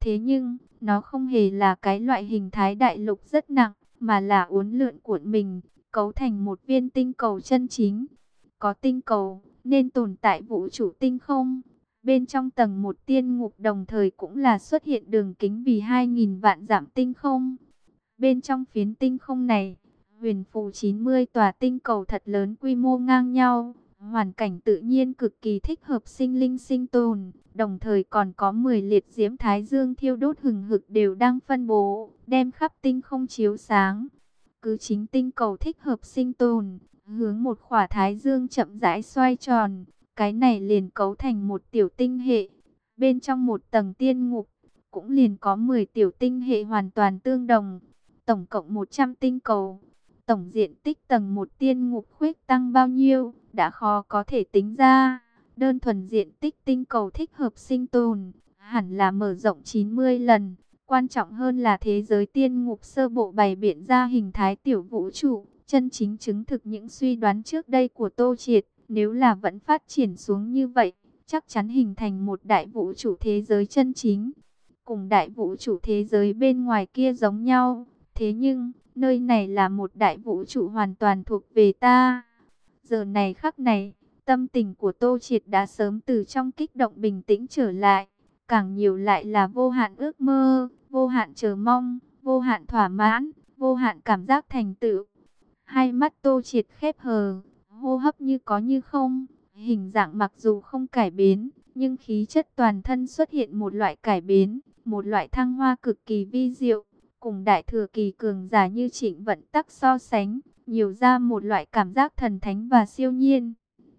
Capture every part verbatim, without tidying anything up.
Thế nhưng, nó không hề là cái loại hình thái đại lục rất nặng, mà là uốn lượn cuộn mình, cấu thành một viên tinh cầu chân chính. Có tinh cầu, nên tồn tại vũ trụ tinh không. Bên trong tầng một tiên ngục đồng thời cũng là xuất hiện đường kính vì hai nghìn vạn dặm tinh không. Bên trong phiến tinh không này, huyền phù chín mươi tòa tinh cầu thật lớn quy mô ngang nhau. Hoàn cảnh tự nhiên cực kỳ thích hợp sinh linh sinh tồn, đồng thời còn có mười liệt diễm thái dương thiêu đốt hừng hực đều đang phân bố, đem khắp tinh không chiếu sáng. Cứ chính tinh cầu thích hợp sinh tồn, hướng một khỏa thái dương chậm rãi xoay tròn, cái này liền cấu thành một tiểu tinh hệ. Bên trong một tầng tiên ngục, cũng liền có mười tiểu tinh hệ hoàn toàn tương đồng, tổng cộng một trăm tinh cầu. Tổng diện tích tầng một tiên ngục khuếch tăng bao nhiêu, đã khó có thể tính ra. Đơn thuần diện tích tinh cầu thích hợp sinh tồn, hẳn là mở rộng chín mươi lần. Quan trọng hơn là thế giới tiên ngục sơ bộ bày biện ra hình thái tiểu vũ trụ, chân chính chứng thực những suy đoán trước đây của Tô Triệt. Nếu là vẫn phát triển xuống như vậy, chắc chắn hình thành một đại vũ trụ thế giới chân chính. Cùng đại vũ trụ thế giới bên ngoài kia giống nhau, thế nhưng nơi này là một đại vũ trụ hoàn toàn thuộc về ta. Giờ này khắc này, tâm tình của Tô Triệt đã sớm từ trong kích động bình tĩnh trở lại. Càng nhiều lại là vô hạn ước mơ, vô hạn chờ mong, vô hạn thỏa mãn, vô hạn cảm giác thành tựu. Hai mắt Tô Triệt khép hờ, hô hấp như có như không. Hình dạng mặc dù không cải biến, nhưng khí chất toàn thân xuất hiện một loại cải biến, một loại thăng hoa cực kỳ vi diệu. Cùng đại thừa kỳ cường giả như Trịnh Vận Tắc so sánh, nhiều ra một loại cảm giác thần thánh và siêu nhiên.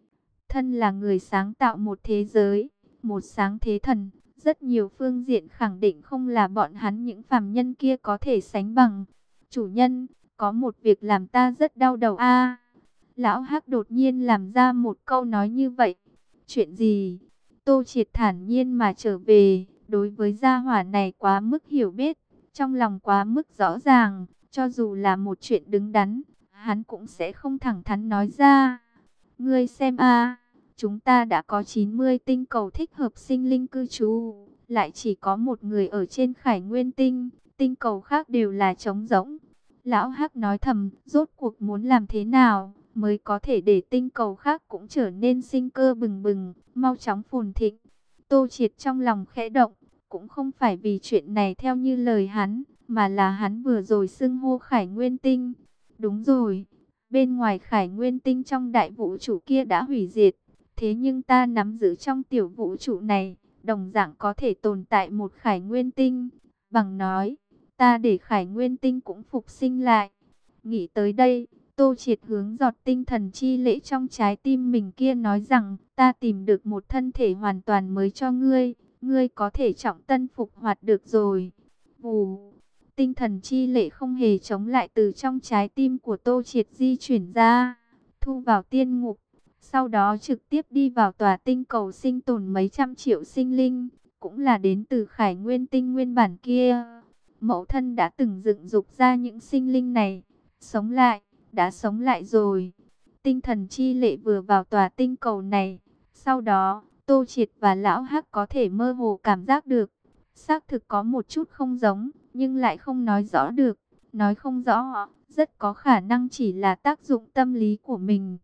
Thân là người sáng tạo một thế giới, một sáng thế thần, rất nhiều phương diện khẳng định không là bọn hắn những phàm nhân kia có thể sánh bằng. Chủ nhân, có một việc làm ta rất đau đầu a. Lão Hắc đột nhiên làm ra một câu nói như vậy. Chuyện gì? Tô Triệt thản nhiên mà trở về, đối với gia hỏa này quá mức hiểu biết, trong lòng quá mức rõ ràng, cho dù là một chuyện đứng đắn, hắn cũng sẽ không thẳng thắn nói ra. Ngươi xem a, chúng ta đã có chín mươi tinh cầu thích hợp sinh linh cư trú, lại chỉ có một người ở trên Khải Nguyên tinh, tinh cầu khác đều là trống rỗng. Lão Hắc nói thầm, rốt cuộc muốn làm thế nào mới có thể để tinh cầu khác cũng trở nên sinh cơ bừng bừng, mau chóng phồn thịnh. Tô Triệt trong lòng khẽ động, cũng không phải vì chuyện này theo như lời hắn, mà là hắn vừa rồi xưng hô Khải Nguyên tinh. Đúng rồi, bên ngoài Khải Nguyên tinh trong đại vũ trụ kia đã hủy diệt, thế nhưng ta nắm giữ trong tiểu vũ trụ này, đồng dạng có thể tồn tại một Khải Nguyên tinh. Bằng nói, ta để Khải Nguyên tinh cũng phục sinh lại. Nghĩ tới đây, Tô Triệt hướng giọt tinh thần chi lễ trong trái tim mình kia nói rằng, ta tìm được một thân thể hoàn toàn mới cho ngươi, ngươi có thể trọng tân phục hoạt được rồi. Vù, tinh thần chi lễ không hề chống lại từ trong trái tim của Tô Triệt di chuyển ra, thu vào tiên ngục, sau đó trực tiếp đi vào tòa tinh cầu sinh tồn mấy trăm triệu sinh linh, cũng là đến từ Khải Nguyên tinh nguyên bản kia. Mẫu thân đã từng dựng dục ra những sinh linh này, sống lại, đã sống lại rồi. Tinh thần chi lệ vừa vào tòa tinh cầu này, sau đó, Tô Triệt và Lão Hắc có thể mơ hồ cảm giác được. Xác thực có một chút không giống, nhưng lại không nói rõ được. Nói không rõ, rất có khả năng chỉ là tác dụng tâm lý của mình.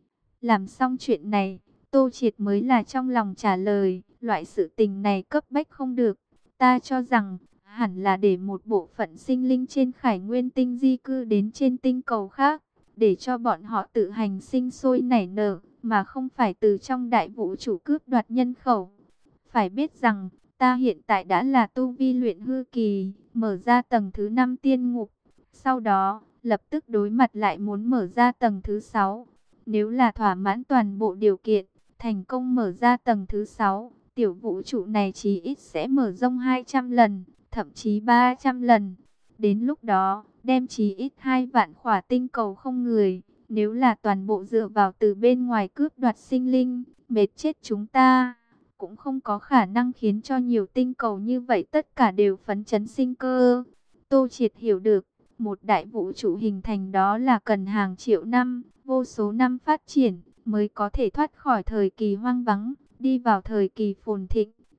Làm xong chuyện này, Tô Triệt mới là trong lòng trả lời, loại sự tình này cấp bách không được. Ta cho rằng, hẳn là để một bộ phận sinh linh trên Khải Nguyên tinh di cư đến trên tinh cầu khác, để cho bọn họ tự hành sinh sôi nảy nở, mà không phải từ trong đại vũ trụ cướp đoạt nhân khẩu. Phải biết rằng, ta hiện tại đã là tu vi luyện hư kỳ, mở ra tầng thứ năm tiên ngục. Sau đó, lập tức đối mặt lại muốn mở ra tầng thứ sáu. Nếu là thỏa mãn toàn bộ điều kiện, thành công mở ra tầng thứ sáu, tiểu vũ trụ này chí ít sẽ mở rộng hai trăm lần, thậm chí ba trăm lần. Đến lúc đó, đem chí ít hai vạn khỏa tinh cầu không người. Nếu là toàn bộ dựa vào từ bên ngoài cướp đoạt sinh linh, mệt chết chúng ta. Cũng không có khả năng khiến cho nhiều tinh cầu như vậy tất cả đều phấn chấn sinh cơ. Tô Triệt hiểu được, một đại vũ trụ hình thành đó là cần hàng triệu năm, vô số năm phát triển, mới có thể thoát khỏi thời kỳ hoang vắng, đi vào thời kỳ phồn thịnh.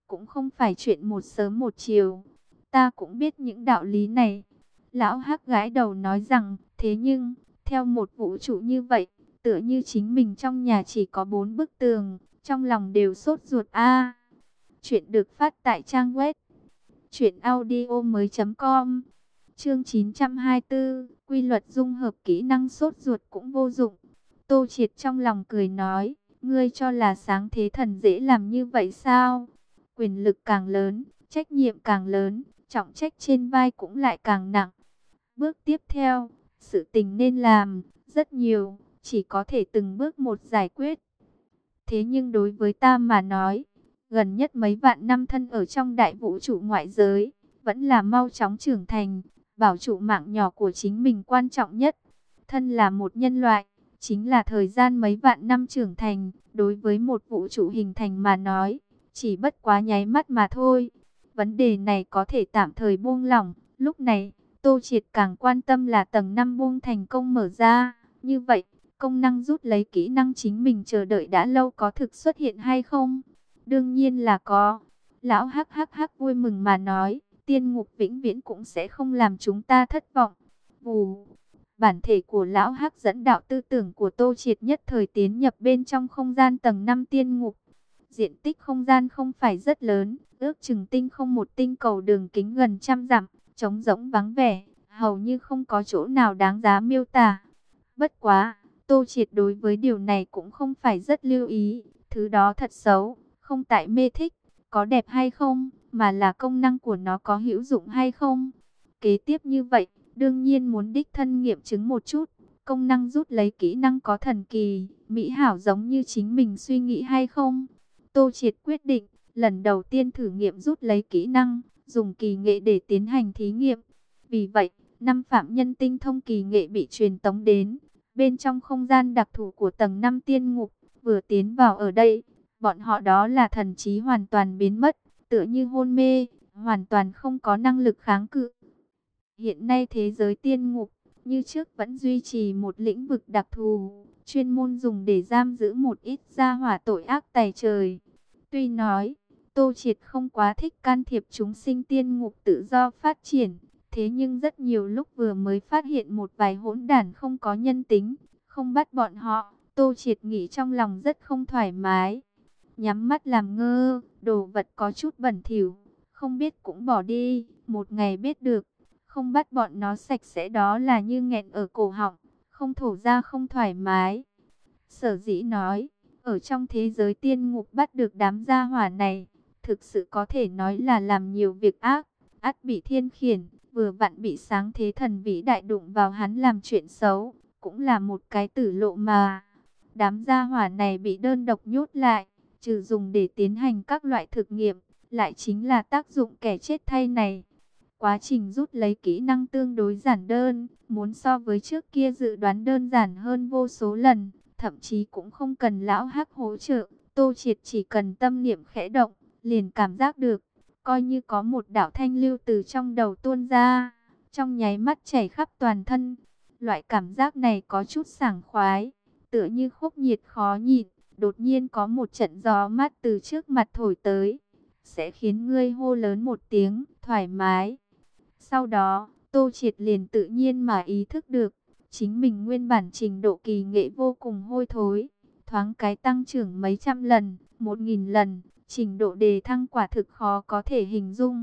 cũng không phải chuyện một sớm một chiều. Ta cũng biết những đạo lý này. Lão Hắc gãi đầu nói rằng, thế nhưng, theo một vũ trụ như vậy, tựa như chính mình trong nhà chỉ có bốn bức tường, trong lòng đều sốt ruột a. Chuyện được phát tại trang web truyện audio mới chấm com. Chương chín trăm hai mươi tư, quy luật dung hợp kỹ năng sốt ruột cũng vô dụng. Tô Triệt trong lòng cười nói, ngươi cho là sáng thế thần dễ làm như vậy sao? Quyền lực càng lớn, trách nhiệm càng lớn, trọng trách trên vai cũng lại càng nặng. Bước tiếp theo, sự tình nên làm, rất nhiều, chỉ có thể từng bước một giải quyết. Thế nhưng đối với ta mà nói, gần nhất mấy vạn năm thân ở trong đại vũ trụ ngoại giới, vẫn là mau chóng trưởng thành, bảo trụ mạng nhỏ của chính mình quan trọng nhất. Thân là một nhân loại, chính là thời gian mấy vạn năm trưởng thành, đối với một vũ trụ hình thành mà nói, chỉ bất quá nháy mắt mà thôi. Vấn đề này có thể tạm thời buông lỏng, lúc này, Tô Triệt càng quan tâm là tầng năm buông thành công mở ra, như vậy, công năng rút lấy kỹ năng chính mình chờ đợi đã lâu có thực xuất hiện hay không? Đương nhiên là có. Lão hắc hắc hắc vui mừng mà nói, tiên ngục vĩnh viễn cũng sẽ không làm chúng ta thất vọng. Vù, bản thể của lão hắc dẫn đạo tư tưởng của Tô Triệt nhất thời tiến nhập bên trong không gian tầng năm tiên ngục. Diện tích không gian không phải rất lớn, ước chừng tinh không một tinh cầu đường kính gần trăm dặm, trống rỗng vắng vẻ, hầu như không có chỗ nào đáng giá miêu tả. Bất quá, Tô Triệt đối với điều này cũng không phải rất lưu ý, thứ đó thật xấu, không tại mê thích, có đẹp hay không, mà là công năng của nó có hữu dụng hay không. Kế tiếp như vậy, đương nhiên muốn đích thân nghiệm chứng một chút, công năng rút lấy kỹ năng có thần kỳ, mỹ hảo giống như chính mình suy nghĩ hay không. Tô Triệt quyết định, lần đầu tiên thử nghiệm rút lấy kỹ năng, dùng kỳ nghệ để tiến hành thí nghiệm. Vì vậy, năm phạm nhân tinh thông kỳ nghệ bị truyền tống đến bên trong không gian đặc thù của tầng năm tiên ngục. Vừa tiến vào ở đây, bọn họ đó là thần trí hoàn toàn biến mất, tựa như hôn mê, hoàn toàn không có năng lực kháng cự. Hiện nay thế giới tiên ngục, như trước vẫn duy trì một lĩnh vực đặc thù, chuyên môn dùng để giam giữ một ít gia hỏa tội ác tày trời. Tuy nói, Tô Triệt không quá thích can thiệp chúng sinh tiên ngục tự do phát triển, thế nhưng rất nhiều lúc vừa mới phát hiện một vài hỗn đản không có nhân tính, không bắt bọn họ, Tô Triệt nghĩ trong lòng rất không thoải mái. Nhắm mắt làm ngơ, đồ vật có chút bẩn thỉu, không biết cũng bỏ đi, một ngày biết được, không bắt bọn nó sạch sẽ đó là như nghẹn ở cổ họng, không thổ ra không thoải mái. Sở dĩ nói, ở trong thế giới tiên ngục bắt được đám gia hỏa này, thực sự có thể nói là làm nhiều việc ác, ắt bị thiên khiển, vừa vặn bị sáng thế thần vĩ đại đụng vào hắn làm chuyện xấu, cũng là một cái tử lộ mà. Đám gia hỏa này bị đơn độc nhốt lại, trừ dùng để tiến hành các loại thực nghiệm, lại chính là tác dụng kẻ chết thay này. Quá trình rút lấy kỹ năng tương đối giản đơn, muốn so với trước kia dự đoán đơn giản hơn vô số lần, thậm chí cũng không cần lão hắc hỗ trợ, Tô Triệt chỉ cần tâm niệm khẽ động, liền cảm giác được, coi như có một đạo thanh lưu từ trong đầu tuôn ra, trong nháy mắt chảy khắp toàn thân. Loại cảm giác này có chút sảng khoái, tựa như khúc nhiệt khó nhịn, đột nhiên có một trận gió mát từ trước mặt thổi tới, sẽ khiến ngươi hô lớn một tiếng, thoải mái. Sau đó, Tô Triệt liền tự nhiên mà ý thức được, chính mình nguyên bản trình độ kỳ nghệ vô cùng hôi thối, thoáng cái tăng trưởng mấy trăm lần, một nghìn lần, trình độ đề thăng quả thực khó có thể hình dung.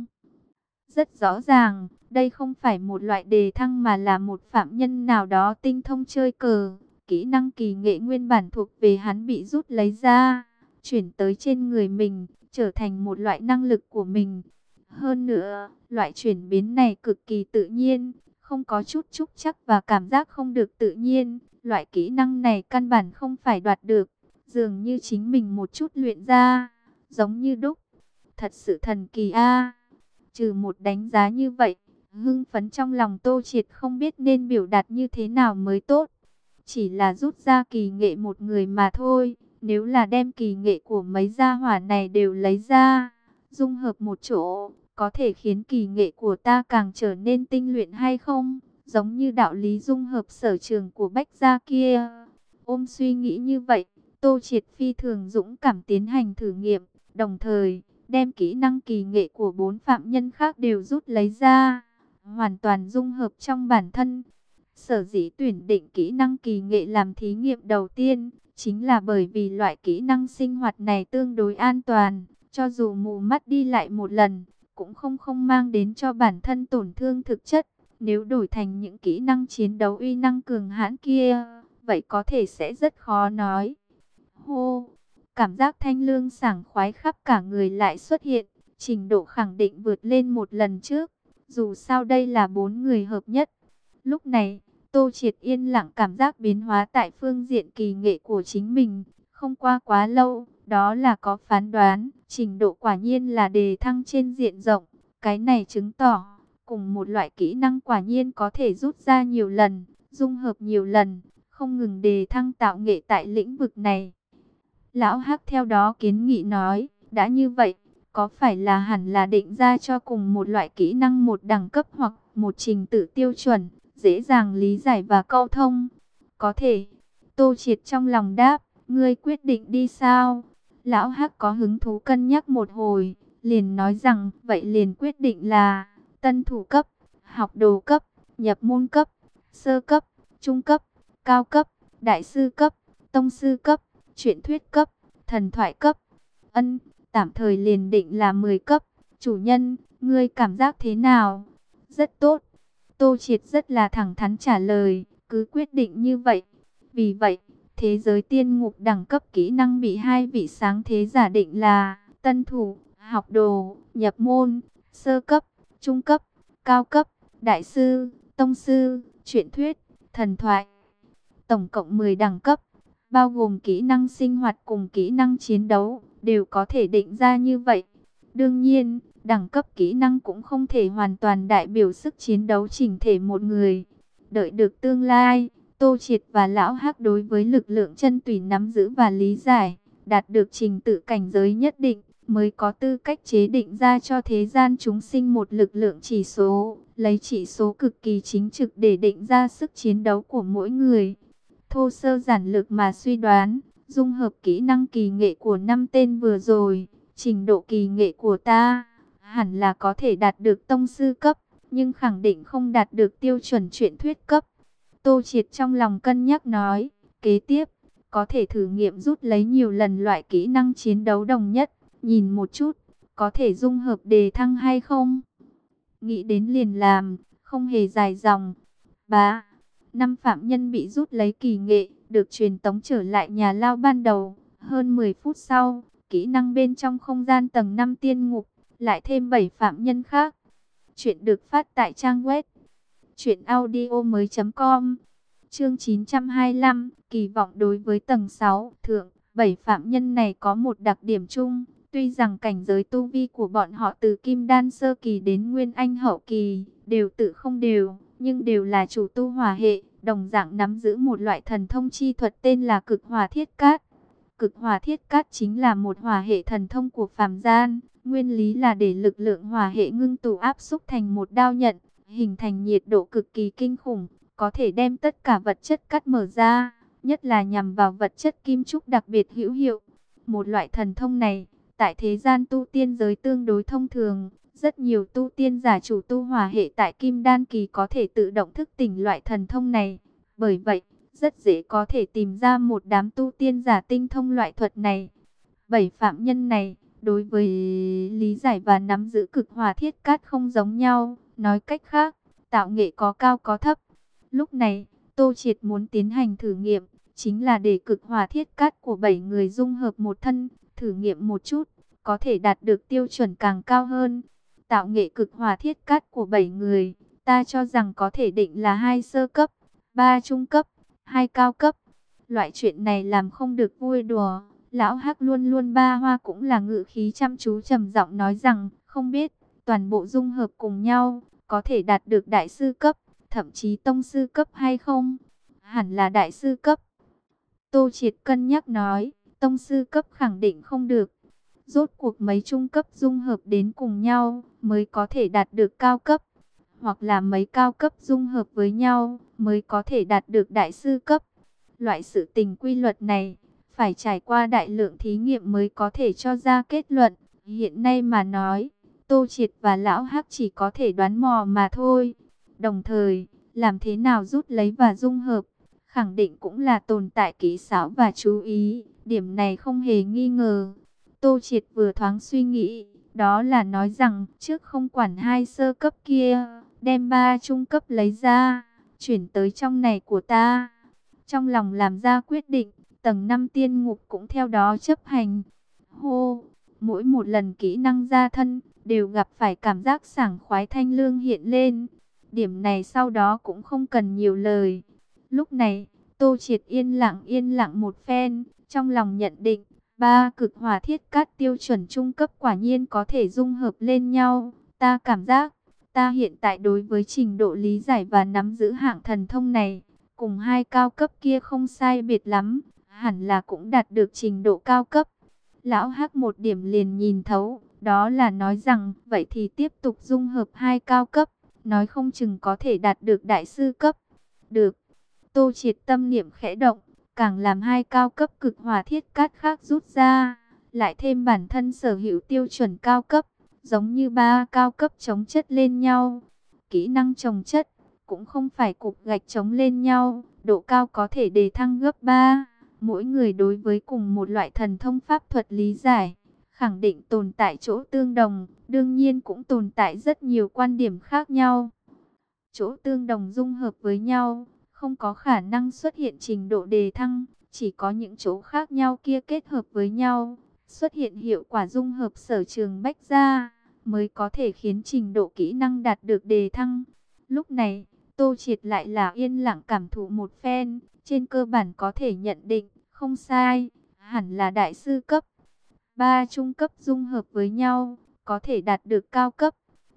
Rất rõ ràng, đây không phải một loại đề thăng mà là một phạm nhân nào đó tinh thông chơi cờ. Kỹ năng kỳ nghệ nguyên bản thuộc về hắn bị rút lấy ra, chuyển tới trên người mình, trở thành một loại năng lực của mình. Hơn nữa, loại chuyển biến này cực kỳ tự nhiên, không có chút trúc trắc và cảm giác không được tự nhiên. Loại kỹ năng này căn bản không phải đoạt được, dường như chính mình một chút luyện ra, giống như đúc. Thật sự thần kỳ a. Trừ một đánh giá như vậy, hưng phấn trong lòng Tô Triệt không biết nên biểu đạt như thế nào mới tốt. Chỉ là rút ra kỳ nghệ một người mà thôi, nếu là đem kỳ nghệ của mấy gia hỏa này đều lấy ra, dung hợp một chỗ, có thể khiến kỳ nghệ của ta càng trở nên tinh luyện hay không? Giống như đạo lý dung hợp sở trường của Bách gia kia. Ôm suy nghĩ như vậy, Tô Triệt phi thường dũng cảm tiến hành thử nghiệm, đồng thời, đem kỹ năng kỳ nghệ của bốn phạm nhân khác đều rút lấy ra, hoàn toàn dung hợp trong bản thân. Sở dĩ tuyển định kỹ năng kỳ nghệ làm thí nghiệm đầu tiên, chính là bởi vì loại kỹ năng sinh hoạt này tương đối an toàn, cho dù mù mắt đi lại một lần, cũng không không mang đến cho bản thân tổn thương thực chất. Nếu đổi thành những kỹ năng chiến đấu uy năng cường hãn kia, vậy có thể sẽ rất khó nói. Hô, cảm giác thanh lương sảng khoái khắp cả người lại xuất hiện, trình độ khẳng định vượt lên một lần trước. Dù sao đây là bốn người hợp nhất. Lúc này, Tô Triệt yên lặng cảm giác biến hóa tại phương diện kỳ nghệ của chính mình. Không qua quá lâu, đó là có phán đoán, trình độ quả nhiên là đề thăng trên diện rộng. Cái này chứng tỏ, cùng một loại kỹ năng quả nhiên có thể rút ra nhiều lần, dung hợp nhiều lần, không ngừng đề thăng tạo nghệ tại lĩnh vực này. Lão Hắc theo đó kiến nghị nói, đã như vậy, có phải là hẳn là định ra cho cùng một loại kỹ năng một đẳng cấp hoặc một trình tự tiêu chuẩn, dễ dàng lý giải và câu thông? Có thể. Tô Triệt trong lòng đáp, ngươi quyết định đi sao? Lão Hắc có hứng thú cân nhắc một hồi, liền nói rằng, vậy liền quyết định là tân thủ cấp, học đồ cấp, nhập môn cấp, sơ cấp, trung cấp, cao cấp, đại sư cấp, tông sư cấp, truyện thuyết cấp, thần thoại cấp. Ân, tạm thời liền định là mười cấp. Chủ nhân, ngươi cảm giác thế nào? Rất tốt. Tô Triệt rất là thẳng thắn trả lời, cứ quyết định như vậy. Vì vậy, thế giới tiên ngục đẳng cấp kỹ năng bị hai vị sáng thế giả định là tân thủ, học đồ, nhập môn, sơ cấp, trung cấp, cao cấp, đại sư, tông sư, truyện thuyết, thần thoại. Tổng cộng mười đẳng cấp, bao gồm kỹ năng sinh hoạt cùng kỹ năng chiến đấu, đều có thể định ra như vậy. Đương nhiên, đẳng cấp kỹ năng cũng không thể hoàn toàn đại biểu sức chiến đấu chỉnh thể một người. Đợi được tương lai, Tô Triệt và Lão Hắc đối với lực lượng chân tùy nắm giữ và lý giải, đạt được trình tự cảnh giới nhất định, mới có tư cách chế định ra cho thế gian chúng sinh một lực lượng chỉ số, lấy chỉ số cực kỳ chính trực để định ra sức chiến đấu của mỗi người. Thô sơ giản lược mà suy đoán, dung hợp kỹ năng kỳ nghệ của năm tên vừa rồi, trình độ kỳ nghệ của ta hẳn là có thể đạt được tông sư cấp, nhưng khẳng định không đạt được tiêu chuẩn truyện thuyết cấp. Tô Triệt trong lòng cân nhắc nói, kế tiếp, có thể thử nghiệm rút lấy nhiều lần loại kỹ năng chiến đấu đồng nhất, nhìn một chút, có thể dung hợp đề thăng hay không. Nghĩ đến liền làm, không hề dài dòng. Bá, năm phạm nhân bị rút lấy kỳ nghệ, được truyền tống trở lại nhà lao ban đầu. Hơn mười phút sau, kỹ năng bên trong không gian tầng năm tiên ngục, lại thêm bảy phạm nhân khác. Chuyện được phát tại trang web truyện audio mới chấm com. Chương chín trăm hai mươi lăm, kỳ vọng đối với tầng sáu, thượng, bảy phạm nhân này có một đặc điểm chung. Tuy rằng cảnh giới tu vi của bọn họ từ kim đan sơ kỳ đến nguyên anh hậu kỳ, đều tự không đều, nhưng đều là chủ tu hỏa hệ, đồng dạng nắm giữ một loại thần thông chi thuật tên là cực hỏa thiết cát. Cực hỏa thiết cát chính là một hỏa hệ thần thông của phàm gian, nguyên lý là để lực lượng hỏa hệ ngưng tụ áp xúc thành một đao nhận, hình thành nhiệt độ cực kỳ kinh khủng, có thể đem tất cả vật chất cắt mở ra, nhất là nhằm vào vật chất kim trúc đặc biệt hữu hiệu. Một loại thần thông này, tại thế gian tu tiên giới tương đối thông thường, rất nhiều tu tiên giả chủ tu hỏa hệ tại kim đan kỳ có thể tự động thức tỉnh loại thần thông này. Bởi vậy, rất dễ có thể tìm ra một đám tu tiên giả tinh thông loại thuật này. Bảy phạm nhân này, đối với lý giải và nắm giữ cực hỏa thiết cát không giống nhau. Nói cách khác, tạo nghệ có cao có thấp. Lúc này, Tô Triệt muốn tiến hành thử nghiệm, chính là để cực hỏa thiết cát của bảy người dung hợp một thân, thử nghiệm một chút, có thể đạt được tiêu chuẩn càng cao hơn. Tạo nghệ cực hỏa thiết cát của bảy người, ta cho rằng có thể định là hai sơ cấp, ba trung cấp, hai cao cấp. Loại chuyện này làm không được vui đùa. Lão Hắc luôn luôn ba hoa cũng là ngự khí chăm chú trầm giọng nói rằng, không biết, toàn bộ dung hợp cùng nhau, có thể đạt được đại sư cấp, thậm chí tông sư cấp hay không? Hẳn là đại sư cấp. Tô Triệt cân nhắc nói, tông sư cấp khẳng định không được. Rốt cuộc mấy trung cấp dung hợp đến cùng nhau, mới có thể đạt được cao cấp. Hoặc là mấy cao cấp dung hợp với nhau, mới có thể đạt được đại sư cấp. Loại sự tình quy luật này, phải trải qua đại lượng thí nghiệm mới có thể cho ra kết luận. Hiện nay mà nói, Tô Triệt và Lão Hắc chỉ có thể đoán mò mà thôi. Đồng thời, làm thế nào rút lấy và dung hợp, khẳng định cũng là tồn tại kỹ xảo và chú ý. Điểm này không hề nghi ngờ. Tô Triệt vừa thoáng suy nghĩ, đó là nói rằng trước không quản hai sơ cấp kia, đem ba trung cấp lấy ra, chuyển tới trong này của ta. Trong lòng làm ra quyết định, tầng năm tiên ngục cũng theo đó chấp hành. Hô, mỗi một lần kỹ năng ra thân, đều gặp phải cảm giác sảng khoái thanh lương hiện lên. Điểm này sau đó cũng không cần nhiều lời. Lúc này, Tô Triệt yên lặng yên lặng một phen, trong lòng nhận định, ba cực hỏa thiết cát tiêu chuẩn trung cấp quả nhiên có thể dung hợp lên nhau. Ta cảm giác, ta hiện tại đối với trình độ lý giải và nắm giữ hạng thần thông này, cùng hai cao cấp kia không sai biệt lắm, hẳn là cũng đạt được trình độ cao cấp. Lão Hắc một điểm liền nhìn thấu, đó là nói rằng, vậy thì tiếp tục dung hợp hai cao cấp, nói không chừng có thể đạt được đại sư cấp. Được. Tô Triệt tâm niệm khẽ động, càng làm hai cao cấp cực hỏa thiết cát khác rút ra, lại thêm bản thân sở hữu tiêu chuẩn cao cấp, giống như ba cao cấp chống chất lên nhau. Kỹ năng chống chất cũng không phải cục gạch chống lên nhau, độ cao có thể đề thăng gấp ba. Mỗi người đối với cùng một loại thần thông pháp thuật lý giải, khẳng định tồn tại chỗ tương đồng, đương nhiên cũng tồn tại rất nhiều quan điểm khác nhau. Chỗ tương đồng dung hợp với nhau, không có khả năng xuất hiện trình độ đề thăng, chỉ có những chỗ khác nhau kia kết hợp với nhau, xuất hiện hiệu quả dung hợp sở trường bách gia, mới có thể khiến trình độ kỹ năng đạt được đề thăng. Lúc này, Tô Triệt lại là yên lặng cảm thụ một phen, trên cơ bản có thể nhận định, không sai, hẳn là đại sư cấp. Ba trung cấp dung hợp với nhau, có thể đạt được cao cấp.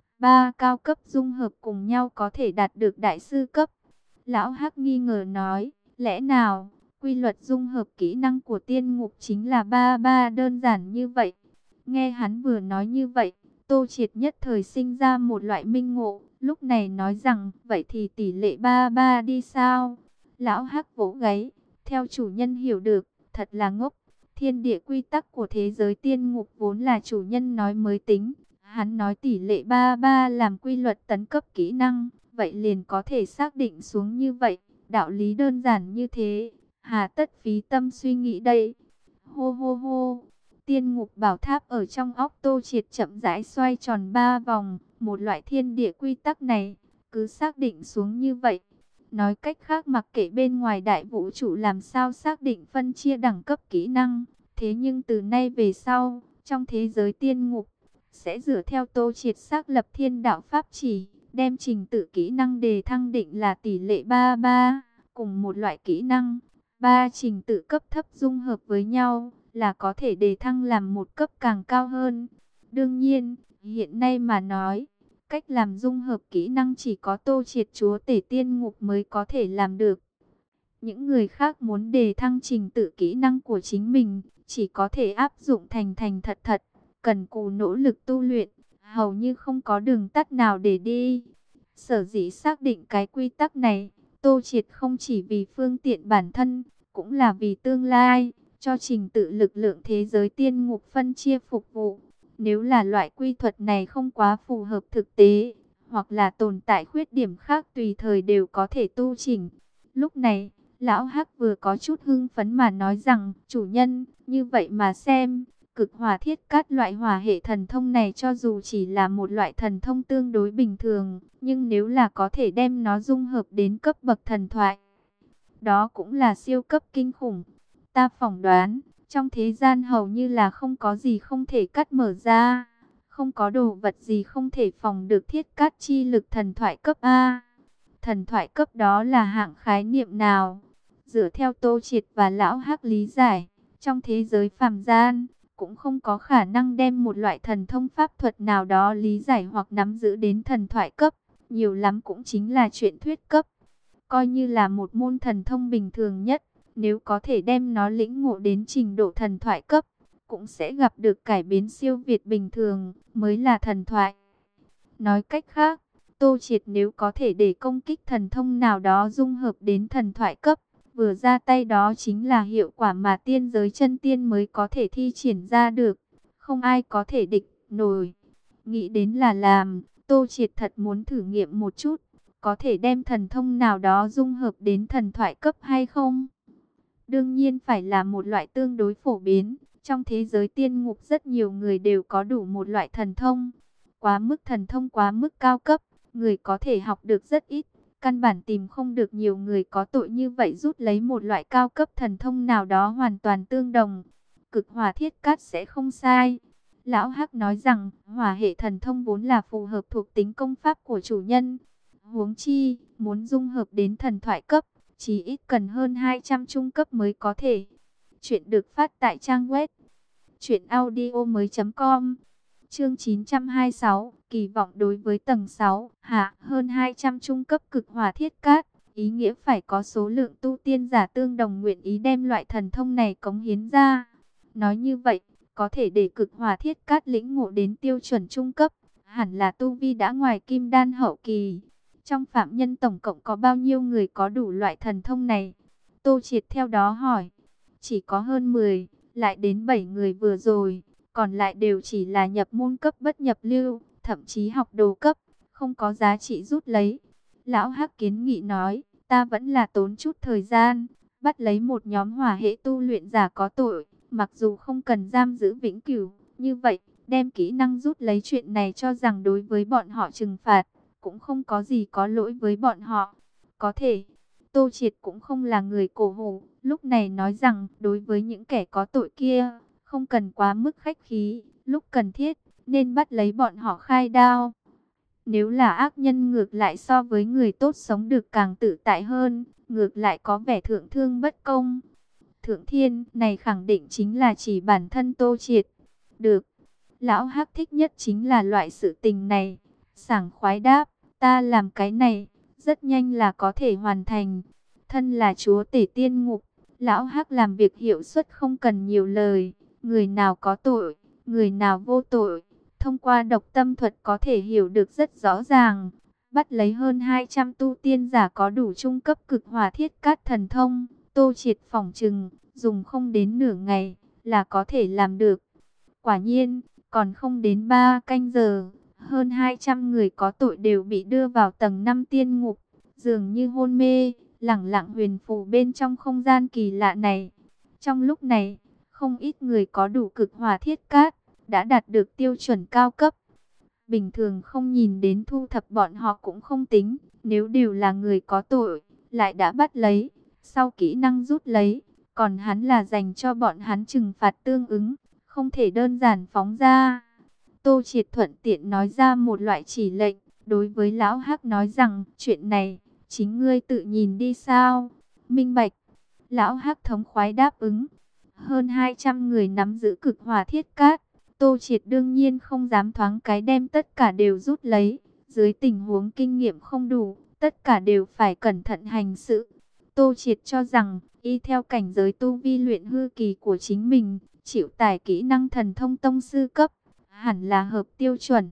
Ba cao cấp dung hợp cùng nhau có thể đạt được đại sư cấp. Lão Hắc nghi ngờ nói, lẽ nào, quy luật dung hợp kỹ năng của tiên ngục chính là ba ba đơn giản như vậy? Nghe hắn vừa nói như vậy, Tô Triệt nhất thời sinh ra một loại minh ngộ, lúc này nói rằng, vậy thì tỷ lệ ba ba đi sao? Lão Hắc vỗ gáy, theo chủ nhân hiểu được, thật là ngốc. Thiên địa quy tắc của thế giới tiên ngục vốn là chủ nhân nói mới tính. Hắn nói tỷ lệ ba ba làm quy luật tấn cấp kỹ năng, vậy liền có thể xác định xuống như vậy. Đạo lý đơn giản như thế, hà tất phí tâm suy nghĩ đây. Hô hô hô, tiên ngục bảo tháp ở trong óc Tô Triệt chậm rãi xoay tròn ba vòng. Một loại thiên địa quy tắc này, cứ xác định xuống như vậy. Nói cách khác, mặc kệ bên ngoài đại vũ trụ làm sao xác định phân chia đẳng cấp kỹ năng, thế nhưng từ nay về sau, trong thế giới tiên ngục, sẽ dựa theo Tô Triệt xác lập thiên đạo pháp chỉ, đem trình tự kỹ năng đề thăng định là tỷ lệ ba ba, cùng một loại kỹ năng, ba trình tự cấp thấp dung hợp với nhau, là có thể đề thăng làm một cấp càng cao hơn. Đương nhiên, hiện nay mà nói, cách làm dung hợp kỹ năng chỉ có Tô Triệt chúa tể tiên ngục mới có thể làm được. Những người khác muốn đề thăng trình tự kỹ năng của chính mình, chỉ có thể áp dụng thành thành thật thật, cần cù nỗ lực tu luyện, hầu như không có đường tắt nào để đi. Sở dĩ xác định cái quy tắc này, Tô Triệt không chỉ vì phương tiện bản thân, cũng là vì tương lai, cho trình tự lực lượng thế giới tiên ngục phân chia phục vụ. Nếu là loại quy thuật này không quá phù hợp thực tế, hoặc là tồn tại khuyết điểm khác tùy thời đều có thể tu chỉnh. Lúc này, Lão Hắc vừa có chút hưng phấn mà nói rằng, chủ nhân, như vậy mà xem, cực hỏa thiết cát loại hỏa hệ thần thông này cho dù chỉ là một loại thần thông tương đối bình thường, nhưng nếu là có thể đem nó dung hợp đến cấp bậc thần thoại, đó cũng là siêu cấp kinh khủng. Ta phỏng đoán, trong thế gian hầu như là không có gì không thể cắt mở ra, không có đồ vật gì không thể phòng được thiết cát chi lực thần thoại cấp A. Thần thoại cấp đó là hạng khái niệm nào? Dựa theo Tô Triệt và Lão Hắc lý giải, trong thế giới phàm gian, cũng không có khả năng đem một loại thần thông pháp thuật nào đó lý giải hoặc nắm giữ đến thần thoại cấp, nhiều lắm cũng chính là chuyện thuyết cấp. Coi như là một môn thần thông bình thường nhất, nếu có thể đem nó lĩnh ngộ đến trình độ thần thoại cấp, cũng sẽ gặp được cải biến siêu việt bình thường, mới là thần thoại. Nói cách khác, Tô Triệt nếu có thể để công kích thần thông nào đó dung hợp đến thần thoại cấp, vừa ra tay đó chính là hiệu quả mà tiên giới chân tiên mới có thể thi triển ra được. không ai có thể địch nổi. Nghĩ đến là làm, Tô Triệt thật muốn thử nghiệm một chút, có thể đem thần thông nào đó dung hợp đến thần thoại cấp hay không? Đương nhiên phải là một loại tương đối phổ biến. Trong thế giới tiên ngục rất nhiều người đều có đủ một loại thần thông. Quá mức thần thông quá mức cao cấp, người có thể học được rất ít. Căn bản tìm không được nhiều người có tội như vậy rút lấy một loại cao cấp thần thông nào đó hoàn toàn tương đồng. Cực hỏa thiết cát sẽ không sai. Lão Hắc nói rằng hỏa hệ thần thông vốn là phù hợp thuộc tính công pháp của chủ nhân. Huống chi, muốn dung hợp đến thần thoại cấp, chỉ ít cần hơn hai trăm trung cấp mới có thể. Chuyện được phát tại trang web truyện audio mới chấm com. Chương chín trăm hai mươi sáu, kỳ vọng đối với tầng sáu, hạ hơn hai trăm trung cấp cực hỏa thiết cát, ý nghĩa phải có số lượng tu tiên giả tương đồng nguyện ý đem loại thần thông này cống hiến ra. Nói như vậy, có thể để cực hỏa thiết cát lĩnh ngộ đến tiêu chuẩn trung cấp, hẳn là tu vi đã ngoài kim đan hậu kỳ. Trong phạm nhân tổng cộng có bao nhiêu người có đủ loại thần thông này? Tô Triệt theo đó hỏi. Chỉ có hơn mười, lại đến bảy người vừa rồi, còn lại đều chỉ là nhập môn cấp bất nhập lưu, thậm chí học đồ cấp, không có giá trị rút lấy. Lão Hắc kiến nghị nói, ta vẫn là tốn chút thời gian, bắt lấy một nhóm hỏa hệ tu luyện giả có tội, mặc dù không cần giam giữ vĩnh cửu, như vậy, đem kỹ năng rút lấy chuyện này cho rằng đối với bọn họ trừng phạt, cũng không có gì có lỗi với bọn họ. Có thể, Tô Triệt cũng không là người cổ hủ, lúc này nói rằng đối với những kẻ có tội kia, không cần quá mức khách khí, lúc cần thiết, nên bắt lấy bọn họ khai đao. Nếu là ác nhân ngược lại so với người tốt sống được càng tự tại hơn, ngược lại có vẻ thượng thương bất công. Thượng thiên này khẳng định chính là chỉ bản thân Tô Triệt. Được, lão Hắc thích nhất chính là loại sự tình này. Sảng khoái đáp, ta làm cái này, rất nhanh là có thể hoàn thành. Thân là chúa tể tiên ngục, lão Hắc làm việc hiệu suất không cần nhiều lời. Người nào có tội, người nào vô tội, thông qua độc tâm thuật có thể hiểu được rất rõ ràng. Bắt lấy hơn hai trăm tu tiên giả có đủ trung cấp cực hỏa thiết cát thần thông, Tô Triệt phỏng chừng, dùng không đến nửa ngày, là có thể làm được. Quả nhiên, còn không đến ba canh giờ, hơn hai trăm người có tội đều bị đưa vào tầng năm tiên ngục, dường như hôn mê, lẳng lặng huyền phù bên trong không gian kỳ lạ này. Trong lúc này, không ít người có đủ cực hỏa thiết cát, đã đạt được tiêu chuẩn cao cấp. Bình thường không nhìn đến thu thập bọn họ cũng không tính, nếu đều là người có tội, lại đã bắt lấy, sau kỹ năng rút lấy, còn hắn là dành cho bọn hắn trừng phạt tương ứng, không thể đơn giản phóng ra. Tô Triệt thuận tiện nói ra một loại chỉ lệnh, đối với lão Hắc nói rằng, chuyện này, chính ngươi tự nhìn đi sao? Minh bạch. Lão Hắc thống khoái đáp ứng. Hơn hai trăm người nắm giữ cực hỏa thiết cát, Tô Triệt đương nhiên không dám thoáng cái đem tất cả đều rút lấy. Dưới tình huống kinh nghiệm không đủ, tất cả đều phải cẩn thận hành sự. Tô Triệt cho rằng, y theo cảnh giới tu vi luyện hư kỳ của chính mình, chịu tải kỹ năng thần thông tông sư cấp, hẳn là hợp tiêu chuẩn.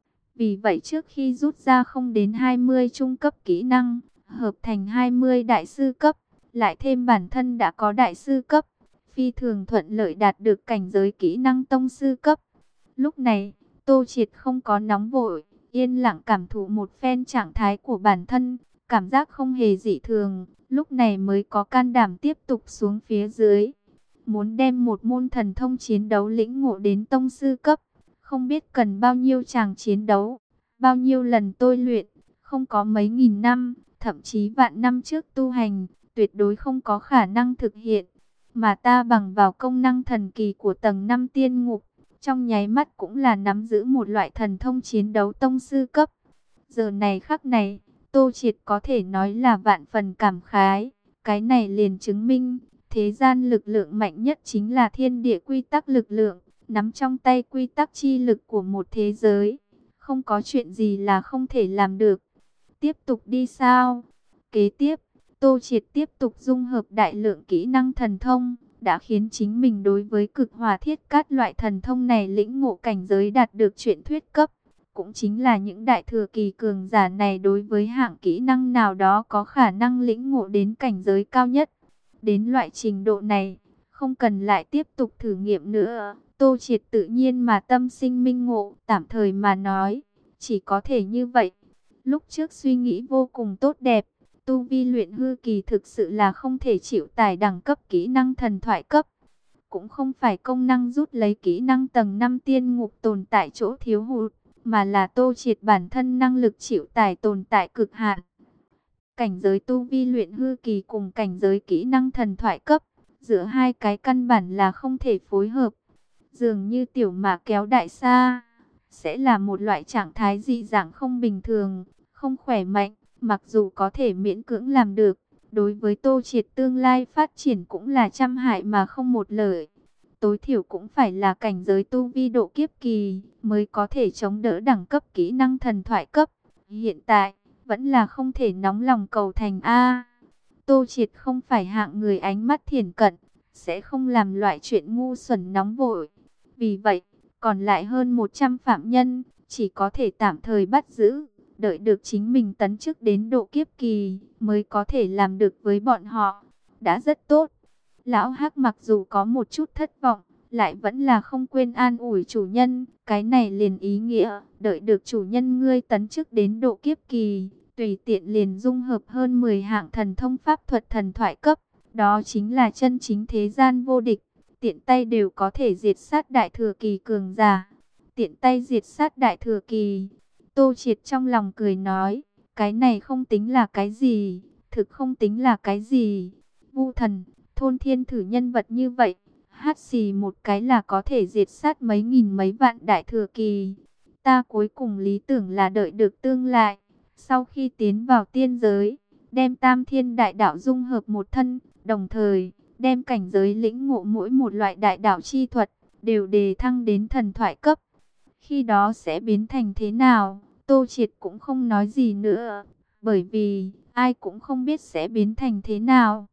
Vì vậy trước khi rút ra không đến hai mươi trung cấp kỹ năng, hợp thành hai mươi đại sư cấp, lại thêm bản thân đã có đại sư cấp, phi thường thuận lợi đạt được cảnh giới kỹ năng tông sư cấp. Lúc này, Tô Triệt không có nóng vội, yên lặng cảm thụ một phen trạng thái của bản thân, cảm giác không hề dị thường, lúc này mới có can đảm tiếp tục xuống phía dưới. Muốn đem một môn thần thông chiến đấu lĩnh ngộ đến tông sư cấp, không biết cần bao nhiêu tràng chiến đấu, bao nhiêu lần tôi luyện, không có mấy nghìn năm, thậm chí vạn năm trước tu hành, tuyệt đối không có khả năng thực hiện. Mà ta bằng vào công năng thần kỳ của tầng năm tiên ngục, trong nháy mắt cũng là nắm giữ một loại thần thông chiến đấu tông sư cấp. Giờ này khắc này, Tô Triệt có thể nói là vạn phần cảm khái. Cái này liền chứng minh, thế gian lực lượng mạnh nhất chính là thiên địa quy tắc lực lượng, nắm trong tay quy tắc chi lực của một thế giới. Không có chuyện gì là không thể làm được. Tiếp tục đi sao? Kế tiếp, Tô Triệt tiếp tục dung hợp đại lượng kỹ năng thần thông, đã khiến chính mình đối với cực hỏa thiết cát loại thần thông này lĩnh ngộ cảnh giới đạt được truyện thuyết cấp. Cũng chính là những đại thừa kỳ cường giả này đối với hạng kỹ năng nào đó có khả năng lĩnh ngộ đến cảnh giới cao nhất. Đến loại trình độ này, không cần lại tiếp tục thử nghiệm nữa. Tô Triệt tự nhiên mà tâm sinh minh ngộ, tạm thời mà nói, chỉ có thể như vậy. Lúc trước suy nghĩ vô cùng tốt đẹp, tu vi luyện hư kỳ thực sự là không thể chịu tải đẳng cấp kỹ năng thần thoại cấp. Cũng không phải công năng rút lấy kỹ năng tầng năm tiên ngục tồn tại chỗ thiếu hụt, mà là Tô Triệt bản thân năng lực chịu tải tồn tại cực hạn. Cảnh giới tu vi luyện hư kỳ cùng cảnh giới kỹ năng thần thoại cấp, giữa hai cái căn bản là không thể phối hợp. Dường như tiểu mã kéo đại sa, sẽ là một loại trạng thái dị dạng không bình thường, không khỏe mạnh, mặc dù có thể miễn cưỡng làm được. Đối với Tô Triệt tương lai phát triển cũng là trăm hại mà không một lợi. Tối thiểu cũng phải là cảnh giới tu vi độ kiếp kỳ mới có thể chống đỡ đẳng cấp kỹ năng thần thoại cấp. Hiện tại, vẫn là không thể nóng lòng cầu thành A. Tô Triệt không phải hạng người ánh mắt thiển cận, sẽ không làm loại chuyện ngu xuẩn nóng vội. Vì vậy, còn lại hơn một trăm phạm nhân, chỉ có thể tạm thời bắt giữ, đợi được chính mình tấn chức đến độ kiếp kỳ, mới có thể làm được với bọn họ. Đã rất tốt. Lão Hắc mặc dù có một chút thất vọng, lại vẫn là không quên an ủi chủ nhân. Cái này liền ý nghĩa, đợi được chủ nhân ngươi tấn chức đến độ kiếp kỳ, tùy tiện liền dung hợp hơn mười hạng thần thông pháp thuật thần thoại cấp. Đó chính là chân chính thế gian vô địch. Tiện tay đều có thể diệt sát đại thừa kỳ cường giả. Tiện tay diệt sát đại thừa kỳ. Tô Triệt trong lòng cười nói, cái này không tính là cái gì, thực không tính là cái gì. Vu thần, thôn thiên thử nhân vật như vậy, hát xì một cái là có thể diệt sát mấy nghìn mấy vạn đại thừa kỳ. Ta cuối cùng lý tưởng là đợi được tương lai, sau khi tiến vào tiên giới, đem tam thiên đại đạo dung hợp một thân, đồng thời đem cảnh giới lĩnh ngộ mỗi một loại đại đạo chi thuật, đều đề thăng đến thần thoại cấp. Khi đó sẽ biến thành thế nào, Tô Triệt cũng không nói gì nữa, bởi vì ai cũng không biết sẽ biến thành thế nào.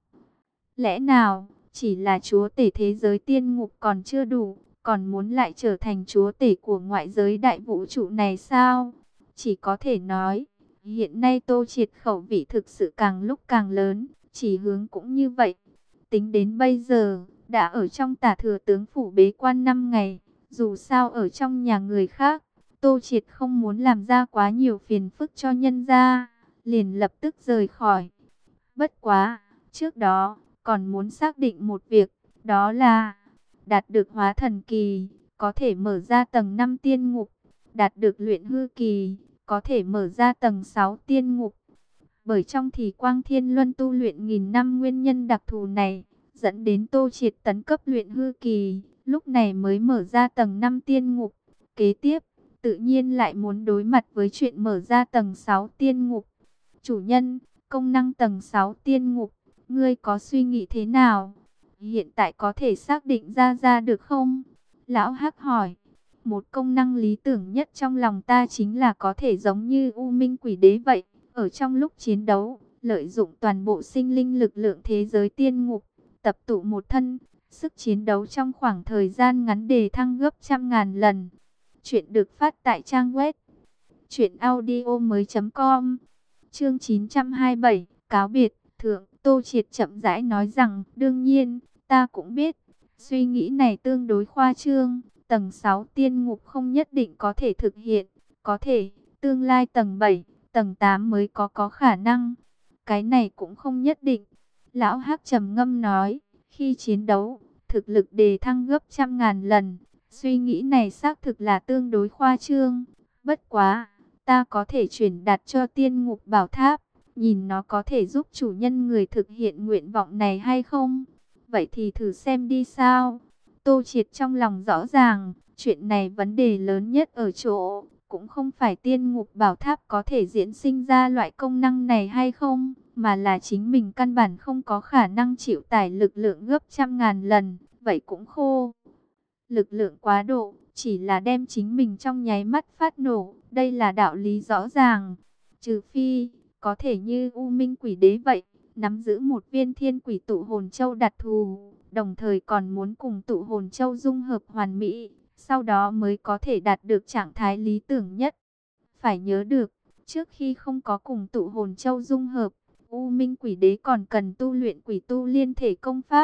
Lẽ nào, chỉ là chúa tể thế giới tiên ngục còn chưa đủ, còn muốn lại trở thành chúa tể của ngoại giới đại vũ trụ này sao? Chỉ có thể nói, hiện nay Tô Triệt khẩu vị thực sự càng lúc càng lớn, chỉ hướng cũng như vậy. Tính đến bây giờ, đã ở trong Tả Thừa tướng phủ bế quan năm ngày, dù sao ở trong nhà người khác, Tô Triệt không muốn làm ra quá nhiều phiền phức cho nhân gia, liền lập tức rời khỏi. Bất quá, trước đó, còn muốn xác định một việc, đó là đạt được hóa thần kỳ, có thể mở ra tầng năm tiên ngục, đạt được luyện hư kỳ, có thể mở ra tầng sáu tiên ngục. Bởi trong thì Quang Thiên Luân tu luyện nghìn năm nguyên nhân đặc thù này, dẫn đến Tô Triệt tấn cấp luyện hư kỳ, lúc này mới mở ra tầng năm tiên ngục. Kế tiếp, tự nhiên lại muốn đối mặt với chuyện mở ra tầng sáu tiên ngục. Chủ nhân, công năng tầng sáu tiên ngục, ngươi có suy nghĩ thế nào? Hiện tại có thể xác định ra ra được không? Lão Hắc hỏi. Một công năng lý tưởng nhất trong lòng ta chính là có thể giống như U Minh Quỷ Đế vậy, ở trong lúc chiến đấu, lợi dụng toàn bộ sinh linh lực lượng thế giới tiên ngục, tập tụ một thân, sức chiến đấu trong khoảng thời gian ngắn đề thăng gấp trăm ngàn lần. Chuyện được phát tại trang web truyện audio mới chấm com. Chương chín trăm hai mươi bảy, cáo biệt. Thượng Tô Triệt chậm rãi nói rằng, đương nhiên, ta cũng biết, suy nghĩ này tương đối khoa trương, tầng sáu tiên ngục không nhất định có thể thực hiện, có thể, tương lai tầng bảy, tầng tám mới có có khả năng, cái này cũng không nhất định. Lão Hắc trầm ngâm nói, khi chiến đấu, thực lực đề thăng gấp trăm ngàn lần, suy nghĩ này xác thực là tương đối khoa trương, bất quá, ta có thể chuyển đạt cho tiên ngục bảo tháp, nhìn nó có thể giúp chủ nhân người thực hiện nguyện vọng này hay không? Vậy thì thử xem đi sao? Tô Triệt trong lòng rõ ràng, chuyện này vấn đề lớn nhất ở chỗ, cũng không phải tiên ngục bảo tháp có thể diễn sinh ra loại công năng này hay không, mà là chính mình căn bản không có khả năng chịu tải lực lượng gấp trăm ngàn lần, vậy cũng khô. Lực lượng quá độ, chỉ là đem chính mình trong nháy mắt phát nổ, đây là đạo lý rõ ràng. Trừ phi, có thể như U Minh Quỷ Đế vậy, nắm giữ một viên thiên quỷ tụ hồn châu đặc thù, đồng thời còn muốn cùng tụ hồn châu dung hợp hoàn mỹ, sau đó mới có thể đạt được trạng thái lý tưởng nhất. Phải nhớ được, trước khi không có cùng tụ hồn châu dung hợp, U Minh Quỷ Đế còn cần tu luyện quỷ tu liên thể công pháp,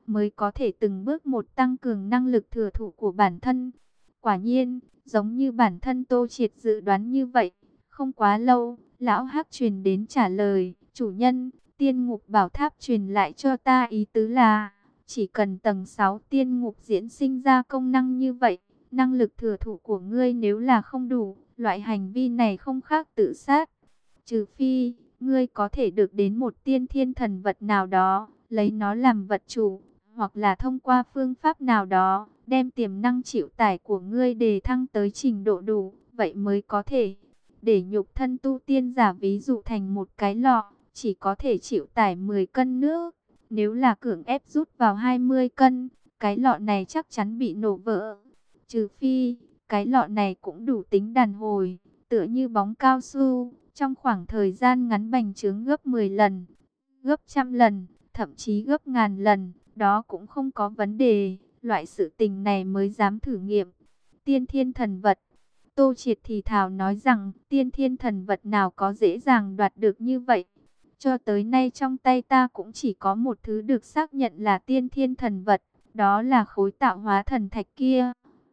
mới có thể từng bước một tăng cường năng lực thừa thụ của bản thân. Quả nhiên, giống như bản thân Tô Triệt dự đoán như vậy, không quá lâu, lão Hắc truyền đến trả lời, chủ nhân, tiên ngục bảo tháp truyền lại cho ta ý tứ là, chỉ cần tầng sáu tiên ngục diễn sinh ra công năng như vậy, năng lực thừa thụ của ngươi nếu là không đủ, loại hành vi này không khác tự sát. Trừ phi, ngươi có thể được đến một tiên thiên thần vật nào đó, lấy nó làm vật chủ, hoặc là thông qua phương pháp nào đó, đem tiềm năng chịu tải của ngươi đề thăng tới trình độ đủ, vậy mới có thể. Để nhục thân tu tiên giả ví dụ thành một cái lọ, chỉ có thể chịu tải mười cân nước. Nếu là cưỡng ép rút vào hai mươi cân, cái lọ này chắc chắn bị nổ vỡ. Trừ phi, cái lọ này cũng đủ tính đàn hồi, tựa như bóng cao su, trong khoảng thời gian ngắn bành trướng gấp mười lần, gấp trăm lần, thậm chí gấp ngàn lần, đó cũng không có vấn đề, loại sự tình này mới dám thử nghiệm. Tiên thiên thần vật, Tô Triệt thì thào nói rằng, tiên thiên thần vật nào có dễ dàng đoạt được như vậy. Cho tới nay trong tay ta cũng chỉ có một thứ được xác nhận là tiên thiên thần vật, đó là khối tạo hóa thần thạch kia.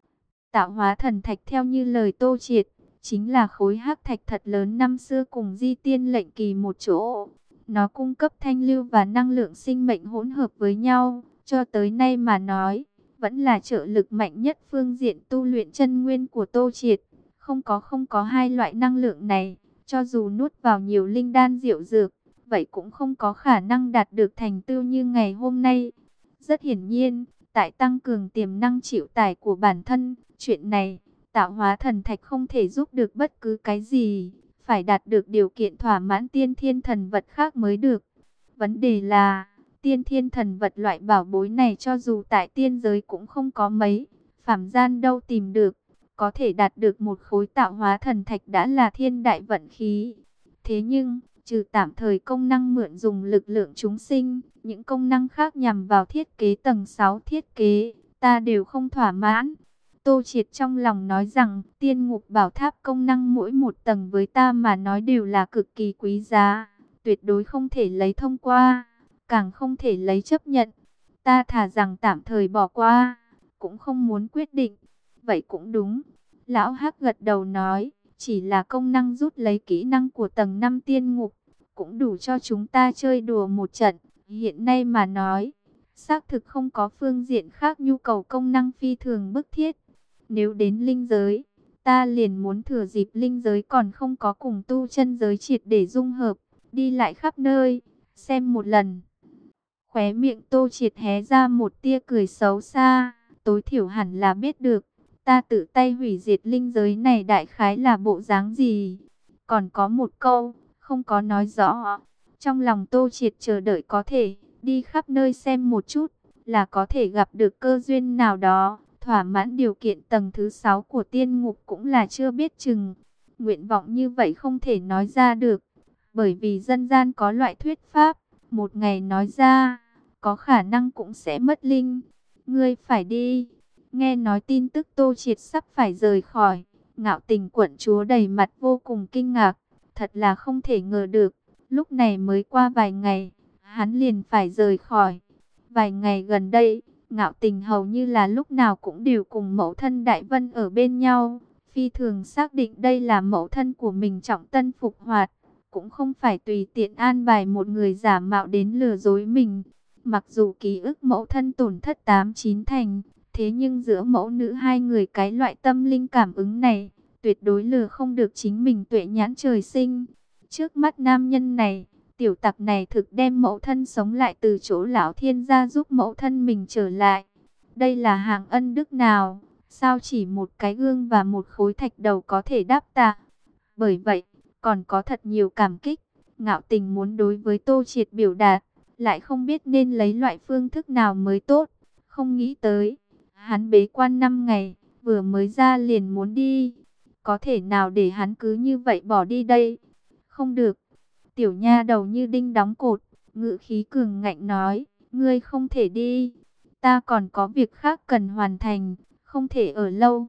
Tạo hóa thần thạch theo như lời Tô Triệt, chính là khối hắc thạch thật lớn năm xưa cùng di tiên lệnh kỳ một chỗ. Nó cung cấp thanh lưu và năng lượng sinh mệnh hỗn hợp với nhau, cho tới nay mà nói, vẫn là trợ lực mạnh nhất phương diện tu luyện chân nguyên của Tô Triệt. Không có không có hai loại năng lượng này, cho dù nuốt vào nhiều linh đan diệu dược, vậy cũng không có khả năng đạt được thành tựu như ngày hôm nay. Rất hiển nhiên, tại tăng cường tiềm năng chịu tải của bản thân, chuyện này, tạo hóa thần thạch không thể giúp được bất cứ cái gì, phải đạt được điều kiện thỏa mãn tiên thiên thần vật khác mới được. Vấn đề là, tiên thiên thần vật loại bảo bối này cho dù tại tiên giới cũng không có mấy, phàm gian đâu tìm được, có thể đạt được một khối tạo hóa thần thạch đã là thiên đại vận khí. Thế nhưng, trừ tạm thời công năng mượn dùng lực lượng chúng sinh, những công năng khác nhằm vào thiết kế tầng sáu thiết kế, ta đều không thỏa mãn. Tô Triệt trong lòng nói rằng, tiên ngục bảo tháp công năng mỗi một tầng với ta mà nói đều là cực kỳ quý giá, tuyệt đối không thể lấy thông qua, càng không thể lấy chấp nhận. Ta thà rằng tạm thời bỏ qua, cũng không muốn quyết định. Vậy cũng đúng. Lão Hắc gật đầu nói, chỉ là công năng rút lấy kỹ năng của tầng năm tiên ngục, cũng đủ cho chúng ta chơi đùa một trận. Hiện nay mà nói, xác thực không có phương diện khác nhu cầu công năng phi thường bức thiết. Nếu đến linh giới, ta liền muốn thừa dịp linh giới còn không có cùng tu chân giới triệt để dung hợp, đi lại khắp nơi, xem một lần. Khóe miệng Tô Triệt hé ra một tia cười xấu xa, tối thiểu hẳn là biết được, ta tự tay hủy diệt linh giới này đại khái là bộ dáng gì. Còn có một câu, không có nói rõ. Trong lòng Tô Triệt chờ đợi có thể, đi khắp nơi xem một chút, là có thể gặp được cơ duyên nào đó. Thỏa mãn điều kiện tầng thứ sáu của tiên ngục cũng là chưa biết chừng. Nguyện vọng như vậy không thể nói ra được. Bởi vì dân gian có loại thuyết pháp, một ngày nói ra, có khả năng cũng sẽ mất linh. Ngươi phải đi. Nghe nói tin tức Tô Triệt sắp phải rời khỏi, Ngạo Tình quận chúa đầy mặt vô cùng kinh ngạc. Thật là không thể ngờ được, lúc này mới qua vài ngày, hắn liền phải rời khỏi. Vài ngày gần đây, Ngạo Tình hầu như là lúc nào cũng đều cùng mẫu thân Đại Vân ở bên nhau. Phi thường xác định đây là mẫu thân của mình trọng tân phục hoạt, cũng không phải tùy tiện an bài một người giả mạo đến lừa dối mình. Mặc dù ký ức mẫu thân tổn thất tám chín thành, thế nhưng giữa mẫu nữ hai người cái loại tâm linh cảm ứng này, tuyệt đối lừa không được chính mình tuệ nhãn trời sinh. Trước mắt nam nhân này, tiểu tặc này thực đem mẫu thân sống lại từ chỗ lão thiên gia giúp mẫu thân mình trở lại. Đây là hàng ân đức nào, sao chỉ một cái gương và một khối thạch đầu có thể đáp tạ. Bởi vậy, còn có thật nhiều cảm kích, Ngạo Tình muốn đối với Tô Triệt biểu đạt, lại không biết nên lấy loại phương thức nào mới tốt. Không nghĩ tới, hắn bế quan năm ngày, vừa mới ra liền muốn đi. Có thể nào để hắn cứ như vậy bỏ đi đây? Không được. Tiểu nha đầu như đinh đóng cột, ngữ khí cường ngạnh nói, ngươi không thể đi. Ta còn có việc khác cần hoàn thành, không thể ở lâu.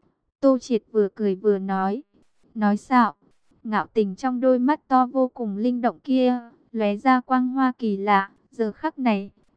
Tô Triệt vừa cười vừa nói. Nói xạo, Ngạo Tình trong đôi mắt to vô cùng linh động kia, lóe ra quang hoa kỳ lạ. Giờ khắc này,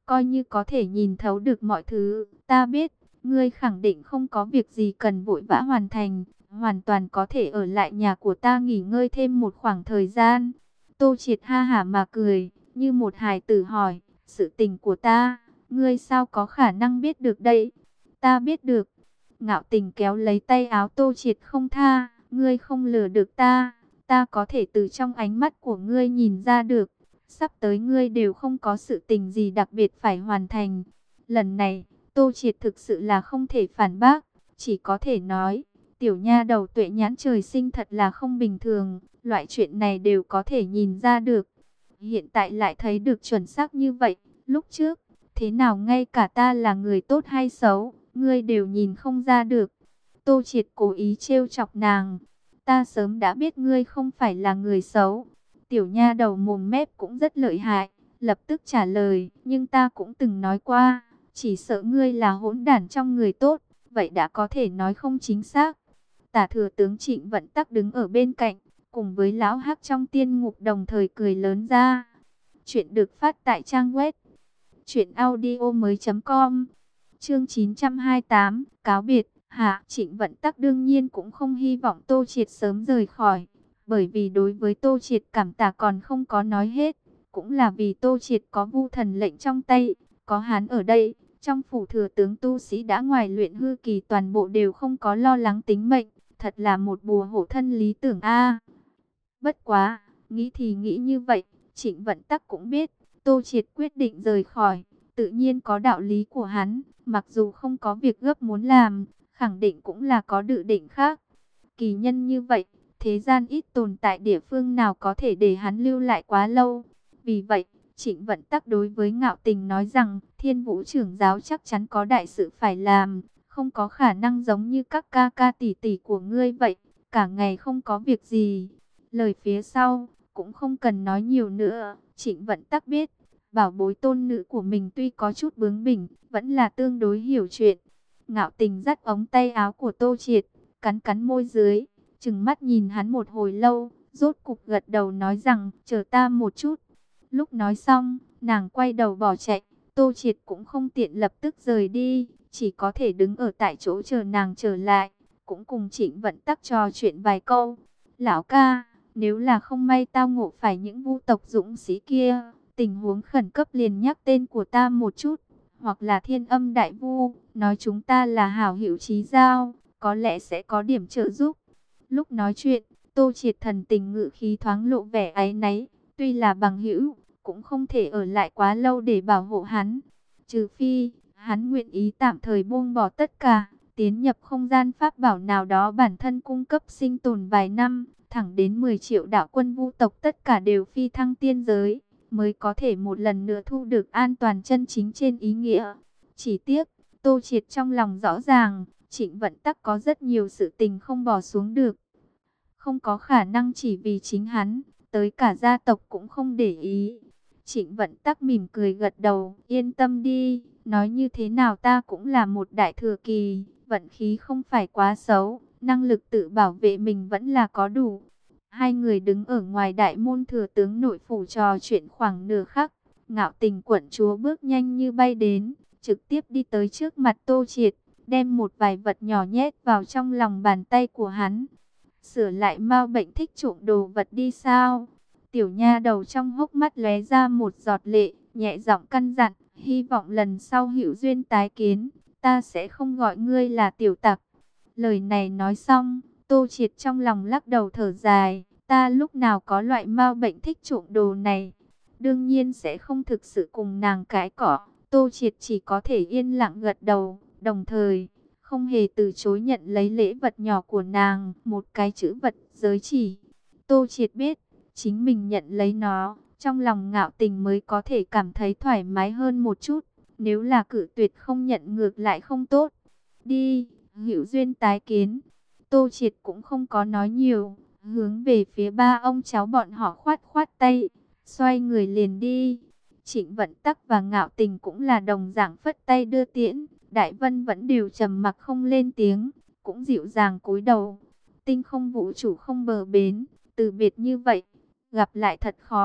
coi như có thể nhìn thấu được mọi thứ. Ta biết, ngươi khẳng định không có việc gì cần vội vã hoàn thành, hoàn toàn có thể ở lại nhà của ta nghỉ ngơi thêm một khoảng thời gian. Tô Triệt ha hả mà cười, như một hài tử hỏi, sự tình của ta, ngươi sao có khả năng biết được đây? Ta biết được. Ngạo Tình kéo lấy tay áo Tô Triệt không tha, ngươi không lừa được ta, ta có thể từ trong ánh mắt của ngươi nhìn ra được, sắp tới ngươi đều không có sự tình gì đặc biệt phải hoàn thành. Lần này, Tô Triệt thực sự là không thể phản bác, chỉ có thể nói, tiểu nha đầu tuệ nhãn trời sinh thật là không bình thường, loại chuyện này đều có thể nhìn ra được. Hiện tại lại thấy được chuẩn xác như vậy, lúc trước, thế nào ngay cả ta là người tốt hay xấu, ngươi đều nhìn không ra được. Tô Triệt cố ý trêu chọc nàng, ta sớm đã biết ngươi không phải là người xấu. Tiểu nha đầu mồm mép cũng rất lợi hại, lập tức trả lời, nhưng ta cũng từng nói qua, chỉ sợ ngươi là hỗn đản trong người tốt, vậy đã có thể nói không chính xác. Tả thừa tướng Trịnh Vận Tắc đứng ở bên cạnh, cùng với lão hắc trong tiên ngục đồng thời cười lớn ra. Chuyện được phát tại trang web truyện audio mới.com. Chương chín trăm hai mươi tám, cáo biệt. Hạ, Trịnh Vận Tắc đương nhiên cũng không hy vọng Tô Triệt sớm rời khỏi, bởi vì đối với Tô Triệt cảm tạ còn không có nói hết, cũng là vì Tô Triệt có Vu Thần lệnh trong tay, có hắn ở đây, trong phủ thừa tướng tu sĩ đã ngoài luyện hư kỳ toàn bộ đều không có lo lắng tính mệnh, thật là một bùa hộ thân lý tưởng a. Bất quá, nghĩ thì nghĩ như vậy, Trịnh Vận Tắc cũng biết, Tô Triệt quyết định rời khỏi, tự nhiên có đạo lý của hắn, mặc dù không có việc gấp muốn làm, khẳng định cũng là có dự định khác. Kỳ nhân như vậy, thế gian ít tồn tại địa phương nào có thể để hắn lưu lại quá lâu. Vì vậy, Trịnh Vận Tắc đối với Ngạo Tình nói rằng, Thiên Vũ trưởng giáo chắc chắn có đại sự phải làm, không có khả năng giống như các ca ca tỷ tỷ của ngươi vậy, cả ngày không có việc gì. Lời phía sau, cũng không cần nói nhiều nữa, Trịnh Vận Tắc biết, bảo bối tôn nữ của mình tuy có chút bướng bỉnh, vẫn là tương đối hiểu chuyện. Ngạo Tình dắt ống tay áo của Tô Triệt, cắn cắn môi dưới, trừng mắt nhìn hắn một hồi lâu, rốt cục gật đầu nói rằng, chờ ta một chút. Lúc nói xong, nàng quay đầu bỏ chạy, Tô Triệt cũng không tiện lập tức rời đi, chỉ có thể đứng ở tại chỗ chờ nàng trở lại, cũng cùng Trịnh Vận Tắc trò chuyện vài câu. Lão ca, nếu là không may tao ngộ phải những vu tộc dũng sĩ kia, tình huống khẩn cấp liền nhắc tên của ta một chút, hoặc là Thiên Âm Đại Vu, nói chúng ta là hảo hữu chí giao, có lẽ sẽ có điểm trợ giúp. Lúc nói chuyện, Tô Triệt thần tình ngự khí thoáng lộ vẻ áy náy, tuy là bằng hữu, cũng không thể ở lại quá lâu để bảo hộ hắn. Trừ phi, hắn nguyện ý tạm thời buông bỏ tất cả, tiến nhập không gian pháp bảo nào đó bản thân cung cấp sinh tồn vài năm, thẳng đến mười triệu đạo quân vu tộc tất cả đều phi thăng tiên giới, mới có thể một lần nữa thu được an toàn chân chính trên ý nghĩa. Chỉ tiếc, Tô Triệt trong lòng rõ ràng, Trịnh Vận Tắc có rất nhiều sự tình không bỏ xuống được. Không có khả năng chỉ vì chính hắn, tới cả gia tộc cũng không để ý. Trịnh Vận Tắc mỉm cười gật đầu, yên tâm đi, nói như thế nào ta cũng là một đại thừa kỳ, vận khí không phải quá xấu, năng lực tự bảo vệ mình vẫn là có đủ. Hai người đứng ở ngoài đại môn thừa tướng nội phủ trò chuyện khoảng nửa khắc, Ngạo Tình quận chúa bước nhanh như bay đến, trực tiếp đi tới trước mặt Tô Triệt, đem một vài vật nhỏ nhét vào trong lòng bàn tay của hắn. Sửa lại mau bệnh thích trộm đồ vật đi sao? Tiểu nha đầu trong hốc mắt lóe ra một giọt lệ, nhẹ giọng căn dặn, hy vọng lần sau hữu duyên tái kiến, ta sẽ không gọi ngươi là tiểu tặc. Lời này nói xong, Tô Triệt trong lòng lắc đầu thở dài, ta lúc nào có loại mau bệnh thích trộm đồ này. Đương nhiên sẽ không thực sự cùng nàng cãi cỏ, Tô Triệt chỉ có thể yên lặng gật đầu, đồng thời không hề từ chối nhận lấy lễ vật nhỏ của nàng, một cái chữ vật giới chỉ. Tô Triệt biết, chính mình nhận lấy nó, trong lòng Ngạo Tình mới có thể cảm thấy thoải mái hơn một chút. Nếu là cự tuyệt không nhận ngược lại không tốt. Đi, hữu duyên tái kiến. Tô Triệt cũng không có nói nhiều, hướng về phía ba ông cháu bọn họ khoát khoát tay, xoay người liền đi. Trịnh Vận Tắc và Ngạo Tình cũng là đồng dạng phất tay đưa tiễn. Đại Vân vẫn đều trầm mặc không lên tiếng, cũng dịu dàng cúi đầu. Tinh không vũ trụ không bờ bến, từ biệt như vậy, gặp lại thật khó.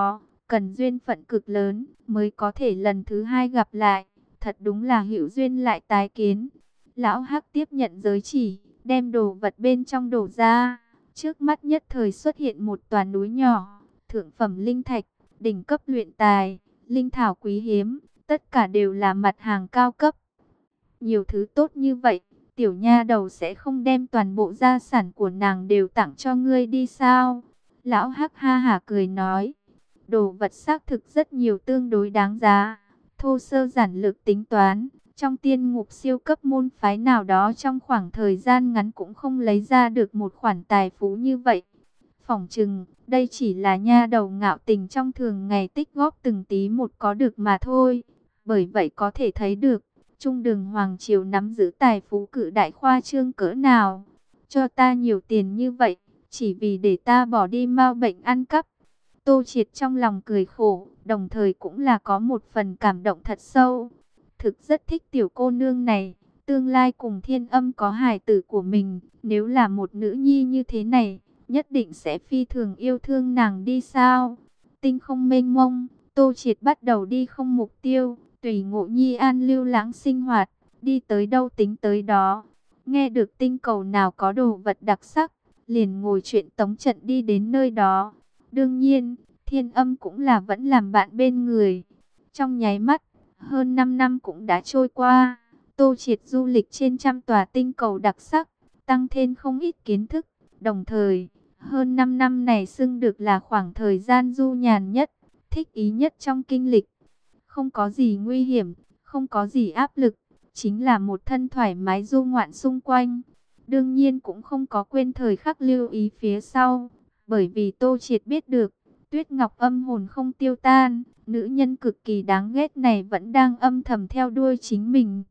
cần duyên phận cực lớn mới có thể lần thứ hai gặp lại. Thật đúng là hữu duyên lại tái kiến. Lão Hắc tiếp nhận giới chỉ, đem đồ vật bên trong đổ ra. Trước mắt nhất thời xuất hiện một tòa núi nhỏ, thượng phẩm linh thạch, đỉnh cấp luyện tài, linh thảo quý hiếm, tất cả đều là mặt hàng cao cấp. Nhiều thứ tốt như vậy, tiểu nha đầu sẽ không đem toàn bộ gia sản của nàng đều tặng cho ngươi đi sao? Lão Hắc ha hả cười nói, đồ vật xác thực rất nhiều, tương đối đáng giá. Thô sơ giản lược tính toán, trong tiên ngục siêu cấp môn phái nào đó trong khoảng thời gian ngắn cũng không lấy ra được một khoản tài phú như vậy. Phỏng chừng, đây chỉ là nha đầu ngạo tình trong thường ngày tích góp từng tí một có được mà thôi. Bởi vậy có thể thấy được, Trung Đường Hoàng Triều nắm giữ tài phú cự đại khoa trương cỡ nào. Cho ta nhiều tiền như vậy, chỉ vì để ta bỏ đi mau bệnh ăn cắp. Tô Triệt trong lòng cười khổ, đồng thời cũng là có một phần cảm động thật sâu. Thực rất thích tiểu cô nương này, tương lai cùng Thiên Âm có hài tử của mình, nếu là một nữ nhi như thế này, nhất định sẽ phi thường yêu thương nàng đi sao. Tinh không mênh mông, Tô Triệt bắt đầu đi không mục tiêu, tùy Ngộ Nhi an lưu lãng sinh hoạt, đi tới đâu tính tới đó. Nghe được tinh cầu nào có đồ vật đặc sắc, liền ngồi chuyện tống trận đi đến nơi đó. Đương nhiên, Thiên Âm cũng là vẫn làm bạn bên người. Trong nháy mắt, hơn năm năm cũng đã trôi qua. Tô Triệt du lịch trên trăm tòa tinh cầu đặc sắc, tăng thêm không ít kiến thức. Đồng thời, hơn năm năm này xưng được là khoảng thời gian du nhàn nhất, thích ý nhất trong kinh lịch. Không có gì nguy hiểm, không có gì áp lực, chính là một thân thoải mái du ngoạn xung quanh. Đương nhiên cũng không có quên thời khắc lưu ý phía sau, bởi vì Tô Triệt biết được, Tuyết Ngọc âm hồn không tiêu tan, nữ nhân cực kỳ đáng ghét này vẫn đang âm thầm theo đuôi chính mình.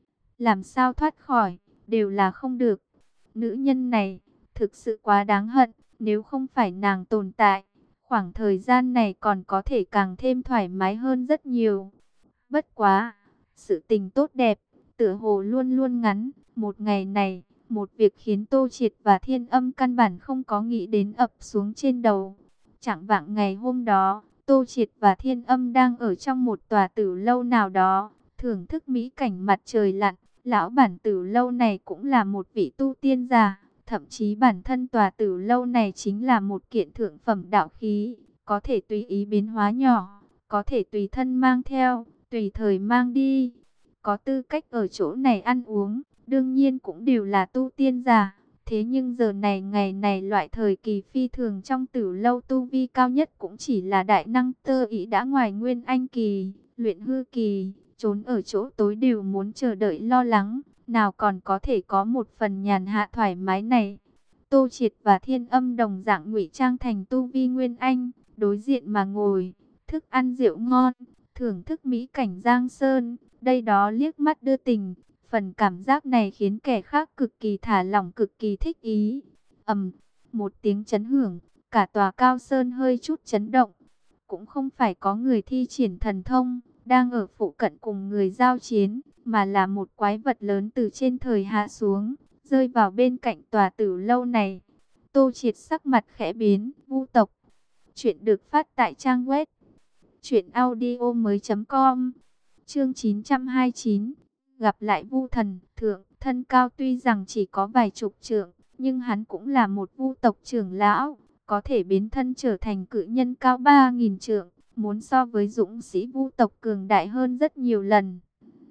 Làm sao thoát khỏi, đều là không được. Nữ nhân này, thực sự quá đáng hận, nếu không phải nàng tồn tại, khoảng thời gian này còn có thể càng thêm thoải mái hơn rất nhiều. Bất quá, sự tình tốt đẹp, tựa hồ luôn luôn ngắn. Một ngày này, một việc khiến Tô Triệt và Thiên Âm căn bản không có nghĩ đến ập xuống trên đầu. Chạng vạng ngày hôm đó, Tô Triệt và Thiên Âm đang ở trong một tòa tử lâu nào đó, thưởng thức mỹ cảnh mặt trời lặn. Lão bản tử lâu này cũng là một vị tu tiên giả, thậm chí bản thân tòa tử lâu này chính là một kiện thượng phẩm đạo khí, có thể tùy ý biến hóa nhỏ, có thể tùy thân mang theo, tùy thời mang đi. Có tư cách ở chỗ này ăn uống, đương nhiên cũng đều là tu tiên giả. Thế nhưng giờ này ngày này loại thời kỳ phi thường trong tử lâu, tu vi cao nhất cũng chỉ là đại năng tơ ý đã ngoài nguyên anh kỳ, luyện hư kỳ, trốn ở chỗ tối đều muốn chờ đợi lo lắng, nào còn có thể có một phần nhàn hạ thoải mái này. Tô Triệt và Thiên Âm đồng dạng ngụy trang thành tu vi nguyên anh, đối diện mà ngồi, thức ăn rượu ngon, thưởng thức mỹ cảnh giang sơn, đây đó liếc mắt đưa tình. Phần cảm giác này khiến kẻ khác cực kỳ thả lỏng, cực kỳ thích ý. Ầm, một tiếng chấn hưởng, cả tòa cao sơn hơi chút chấn động. Cũng không phải có người thi triển thần thông, đang ở phụ cận cùng người giao chiến, mà là một quái vật lớn từ trên trời hạ xuống, rơi vào bên cạnh tòa tử lâu này. Tô Triệt sắc mặt khẽ biến, Vu tộc. Chuyện được phát tại trang web truyện audio mới chấm com. Chương chín trăm hai mươi chín. Gặp lại Vu thần. Thượng thân cao tuy rằng chỉ có vài chục trượng, nhưng hắn cũng là một Vu tộc trưởng lão, có thể biến thân trở thành cự nhân cao ba nghìn trượng, muốn so với dũng sĩ Vu tộc cường đại hơn rất nhiều lần.